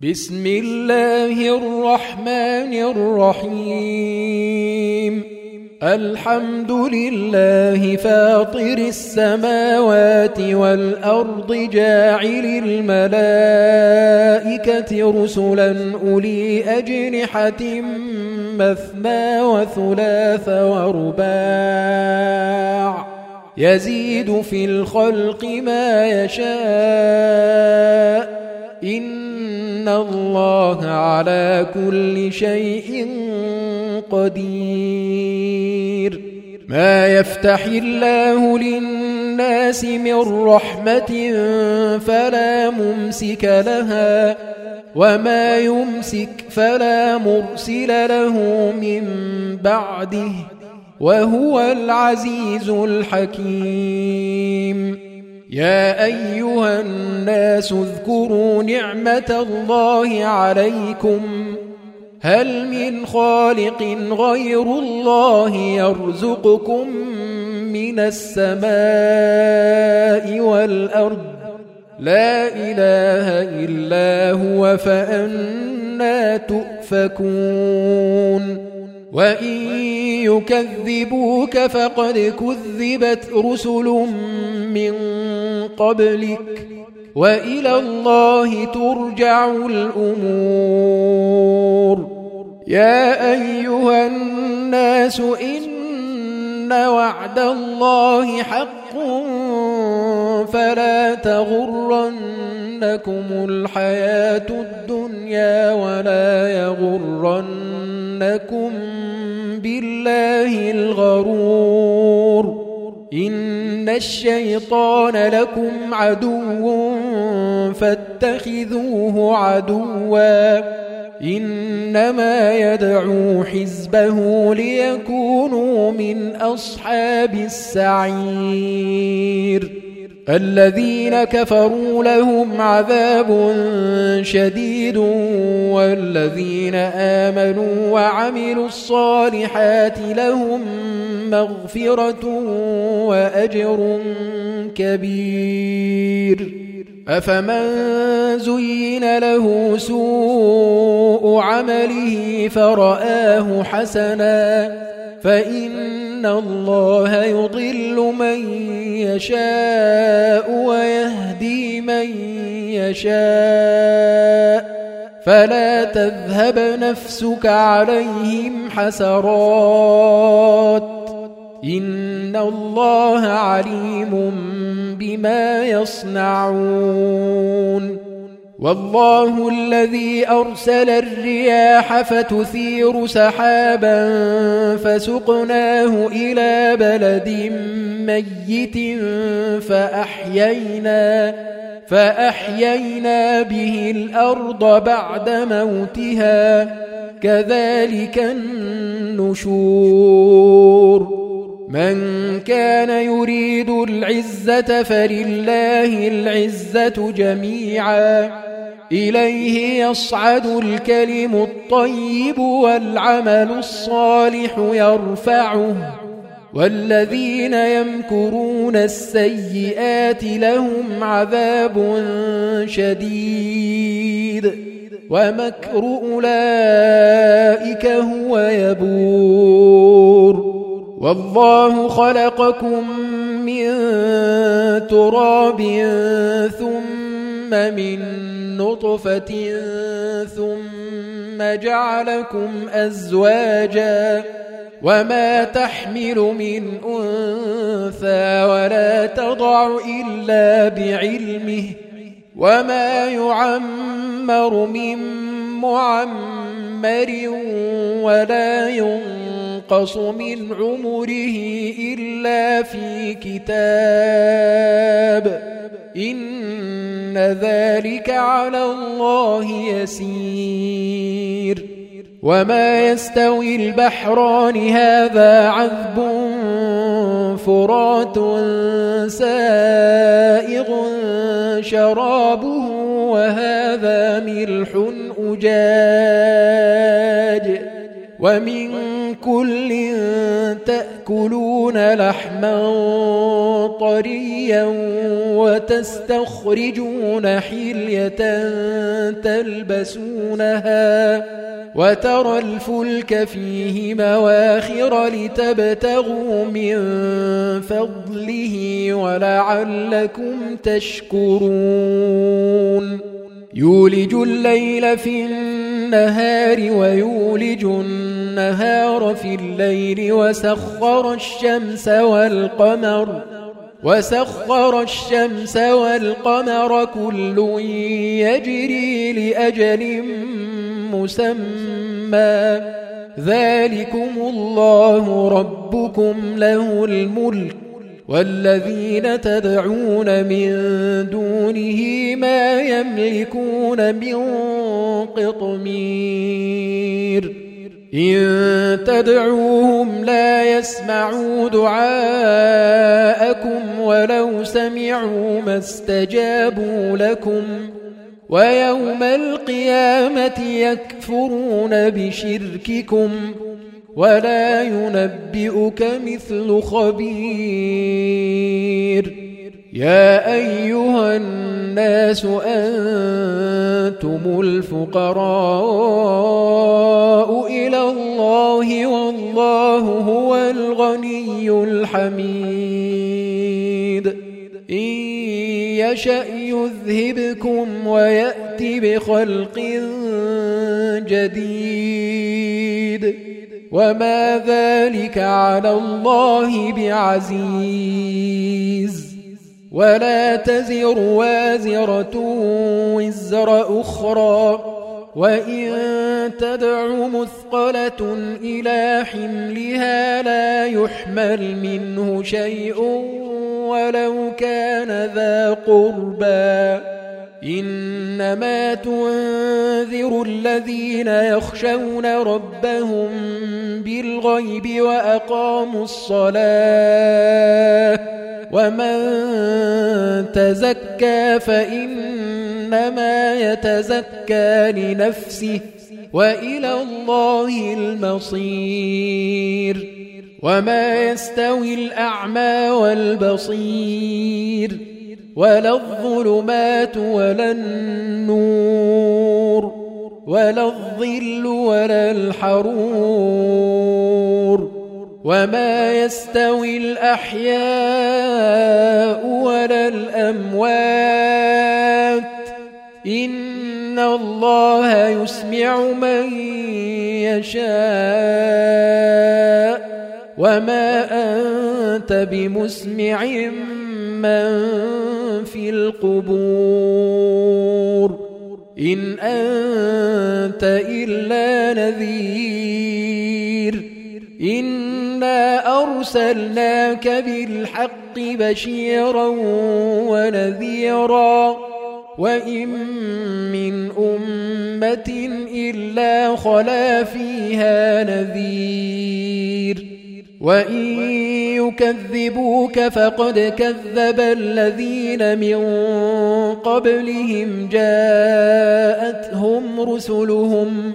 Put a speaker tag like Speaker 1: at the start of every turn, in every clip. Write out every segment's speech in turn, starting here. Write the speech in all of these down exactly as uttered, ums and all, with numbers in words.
Speaker 1: بسم الله الرحمن الرحيم الحمد لله فاطر السماوات والأرض جاعل الملائكة رسلا أولي أجنحة مثنى وثلاث ورباع يزيد في الخلق ما يشاء إن الله على كل شيء قدير. ما يفتح الله للناس من رحمة فلا ممسك لها وما يمسك فلا مرسل له من بعده وهو العزيز الحكيم. يا أيها الناس اذكروا نعمة الله عليكم هل من خالق غير الله يرزقكم من السماء والأرض لا إله إلا هو فأنى تؤفكون. وإن يكذبوك فقد كذبت رسل من قبلك وإلى الله ترجع الأمور. يا أيها الناس إن وعد الله حق فلا تغرنكم الحياة الدنيا ولا يغرنكم بالله الغرور. إن الشيطان لكم عدو فاتخذوه عدوا إنما يدعو حزبه ليكونوا من أصحاب السعير. الذين كفروا لهم عذاب شديد والذين آمنوا وعملوا الصالحات لهم مغفرة وأجر كبير. أفمن زين له سوء عمله فرآه حسنا فإن الله يضل من يشاء ويهدي من يشاء فلا تذهب نفسك عليهم حسرات إن الله عليم بما يصنعون. والله الذي أرسل الرياح فتثير سحابا فسقناه إلى بلد ميت فأحيينا, فأحيينا به الأرض بعد موتها كذلك النشور. من كان يريد العزة فلله العزة جميعا إليه يصعد الكلم الطيب والعمل الصالح يرفعه والذين يمكرون السيئات لهم عذاب شديد ومكر أولئك هو يبور. والله خلقكم من تراب ثم من نطفة ثم جعلكم أزواجا وما تحمل من أنثى ولا تضع إلا بعلمه وما يعمر من معمر ولا ينقص من عمره إلا في كتاب إن ذلك على الله يسير. وما يستوي البحران هذا عذب فرات سائغ شرابه وهذا ملح أجاج ومن كل تأكلون لحما طريا وتستخرجون حلية تلبسونها وترى الفلك فيه مواخر لتبتغوا من فضله ولعلكم تشكرون يولج الليل في النهار ويولج النهار في الليل وسخر الشمس والقمر وسخر الشمس والقمر كل يجري لأجل مسمى ذلكم الله ربكم له الملك والذين تدعون من دونه ما يملكون من قطمير إن تدعوهم لا يسمعوا دعاءكم ولو سمعوا ما استجابوا لكم ويوم القيامة يكفرون بشرككم ولا ينبئك مثل خبير يا أيها الناس أنتم الفقراء إلى الله والله هو الغني الحميد إن يشأ يذهبكم ويأتي بخلق جديد وما ذلك على الله بعزيز ولا تزر وازرة وزر أخرى وإن تدع مثقلة إلى حملها لا يحمل منه شيء ولو كان ذا قربى إنما تنذر الذين يخشون ربهم بالغيب وأقاموا الصلاة ومن تزكى فإنما يتزكى لنفسه وإلى الله المصير وما يستوي الأعمى والبصير ولا الظلمات ولا النور ولا الظل ولا الحرور وما يستوي الأحياء ولا الأموات إن الله يسمع من يشاء وما أنت بمسمع من في القبور إن أنت إلا نذير إنا أرسلناك بالحق بشيرا ونذيرا وإن من أمة إلا خلا فيها نذير وإن يكذبوك فقد كذب الذين من قبلهم جاءتهم رسلهم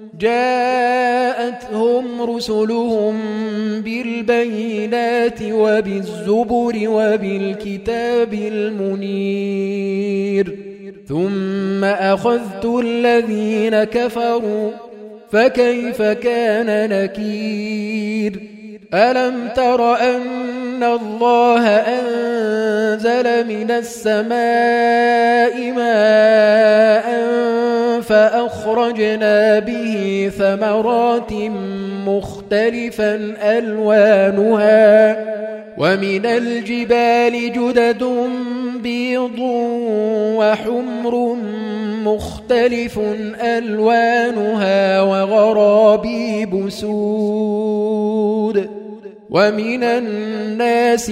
Speaker 1: جاءتهم رسلهم بالبينات وبالزبر وبالكتاب المنير ثم أخذت الذين كفروا فكيف كان نكير ألم تر أن الله أنزل من السماء ماء فأخرجنا به ثمرات مختلفا ألوانها ومن الجبال جدد بيض وحمر مختلف ألوانها وغرابيب سود ومن الناس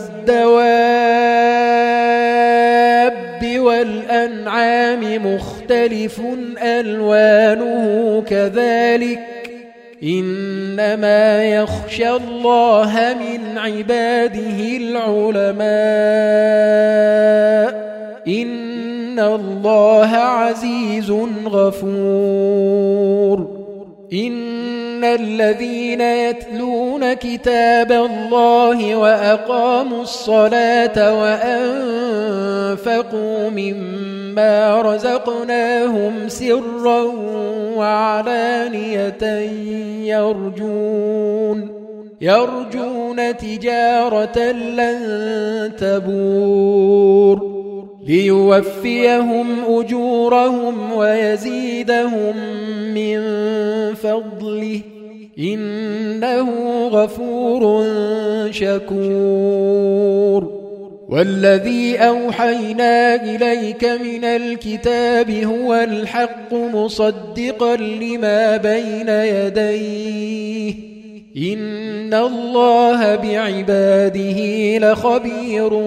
Speaker 1: والدواب والأنعام مختلف ألوانه كذلك إنما يخشى الله من عباده العلماء إن الله عزيز غفور إن الذين يتلون كتاب الله وأقاموا الصلاة وأنفقوا مما رزقناهم سرا وعلانية يرجون يرجون تجارة لن تبور ليوفيهم أجورهم ويزيدهم من فضله إنه غفور شكور والذي أوحينا إليك من الكتاب هو الحق مصدقا لما بين يديه إن الله بعباده لخبير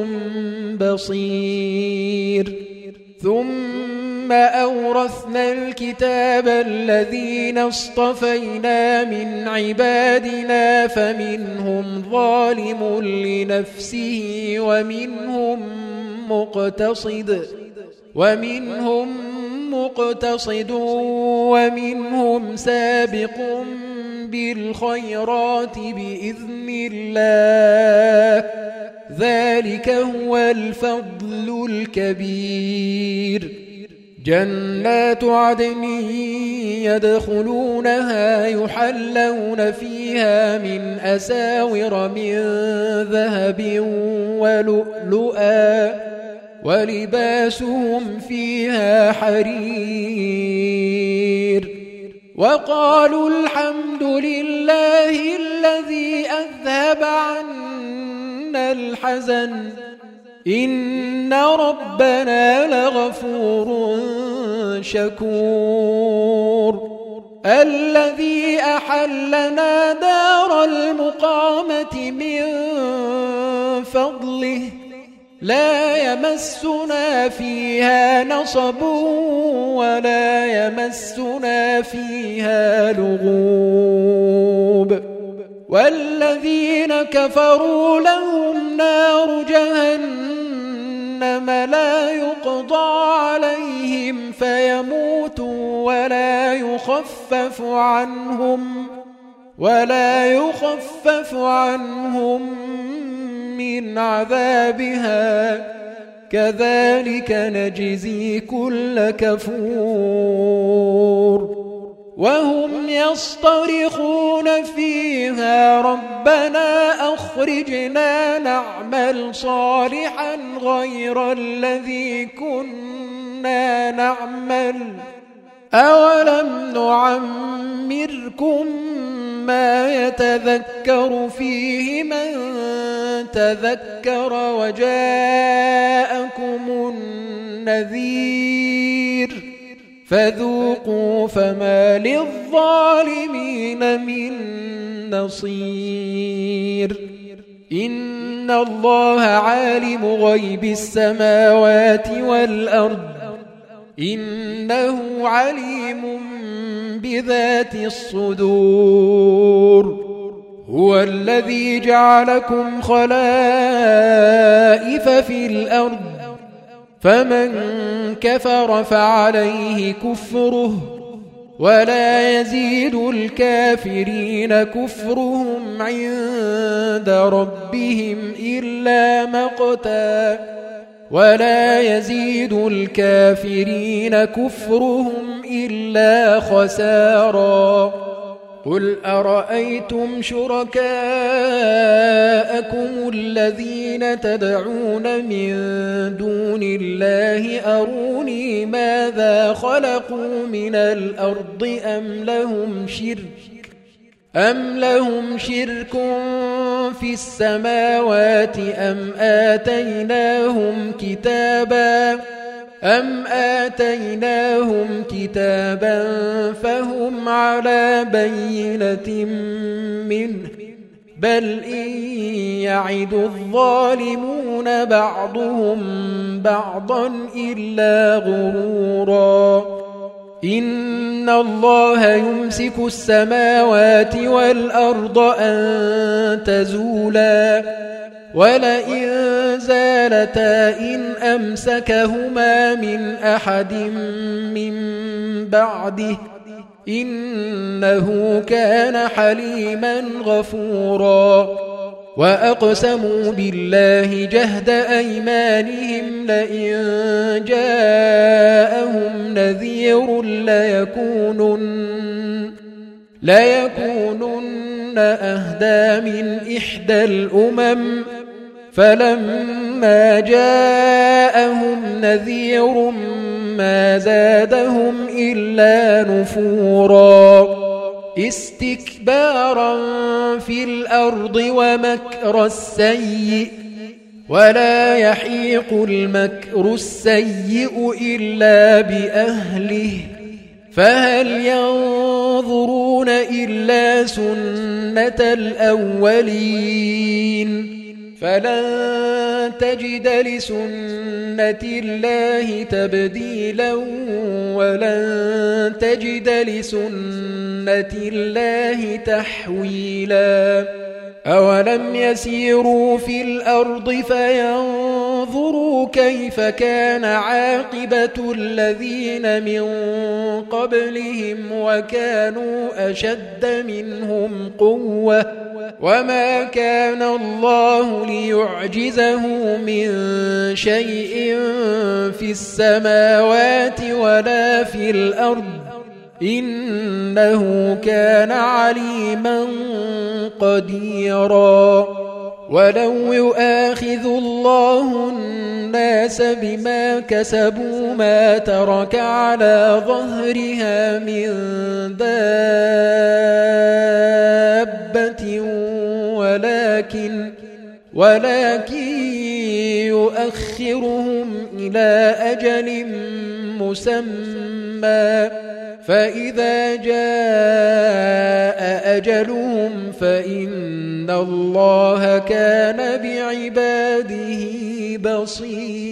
Speaker 1: بصير ثم أورثنا الكتاب الذين اصطفينا من عبادنا فمنهم ظالم لنفسه ومنهم مقتصد ومنهم مقتصد ومنهم سابق بالخيرات بإذن الله ذلك هو الفضل الكبير جنات عدن يدخلونها يحلون فيها من أساور من ذهب ولؤلؤا ولباسهم فيها حرير وقالوا الحمد لله الذي أذهب عنا الحزن إن ربنا لغفور شكور الذي أحلنا دار المقامة من فضله لا يمسنا فيها نصب ولا يمسنا فيها لغوب والذين كفروا لهم نار جهنم لا يقضى عليهم فيموتوا ولا يخفف عنهم ولا يخفف عنهم من عذابها كذلك نجزي كل كفور وهم يصطرخون فيها ربنا أخرجنا نعمل صالحا غير الذي كنا نعمل أولم نعمركم ما يتذكر فيه من تذكر وجاءكم النذير فذوقوا فما للظالمين من نصير إن الله عالم غيب السماوات والأرض إنه عليم بذات الصدور هو الذي جعلكم خلائف في الأرض فمن كفر فعليه كفره ولا يزيد الكافرين كفرهم عند ربهم إلا مقتا ولا يزيد الكافرين كفرهم إلا خسارا قل أرأيتم شركاءكم الذين تدعون من دون الله أروني ماذا خلقوا من الأرض أم لهم شرك أم لهم شرك في السماوات أم آتيناهم كتابا أم آتيناهم كتابا فهم على بينة منه بل إن يعد الظالمون بعضهم بعضا إلا غرورا إن الله يمسك السماوات والأرض أن تزولا ولئن زالتا إن أمسكهما من أحد من بعده إنه كان حليما غفورا وأقسموا بالله جهد أيمانهم لئن جاءهم نذير ليكونن, ليكونن أهدى من إحدى الأمم فلما جاءهم نذير ما زادهم إلا نفورا استكبارا في الأرض ومكر السيء ولا يحيق المكر السيء إلا بأهله فهل ينظرون إلا سنة الأولين فلن تجد لسنة الله تبديلا ولن تجد لسنة الله تحويلا أولم يسيروا في الأرض فينظروا كيف كان عاقبة الذين من قبلهم وكانوا أشد منهم قوة وما كان الله ليعجزه من شيء في السماوات ولا في الأرض إنه كان عليما قديرا ولو يؤاخذ الله الناس بما كسبوا ما ترك على ظهرها من دابة ولكن ولكن يؤخرهم إلى أجل مسمى فإذا جاء أجلهم فإن الله كان بعباده بصيرا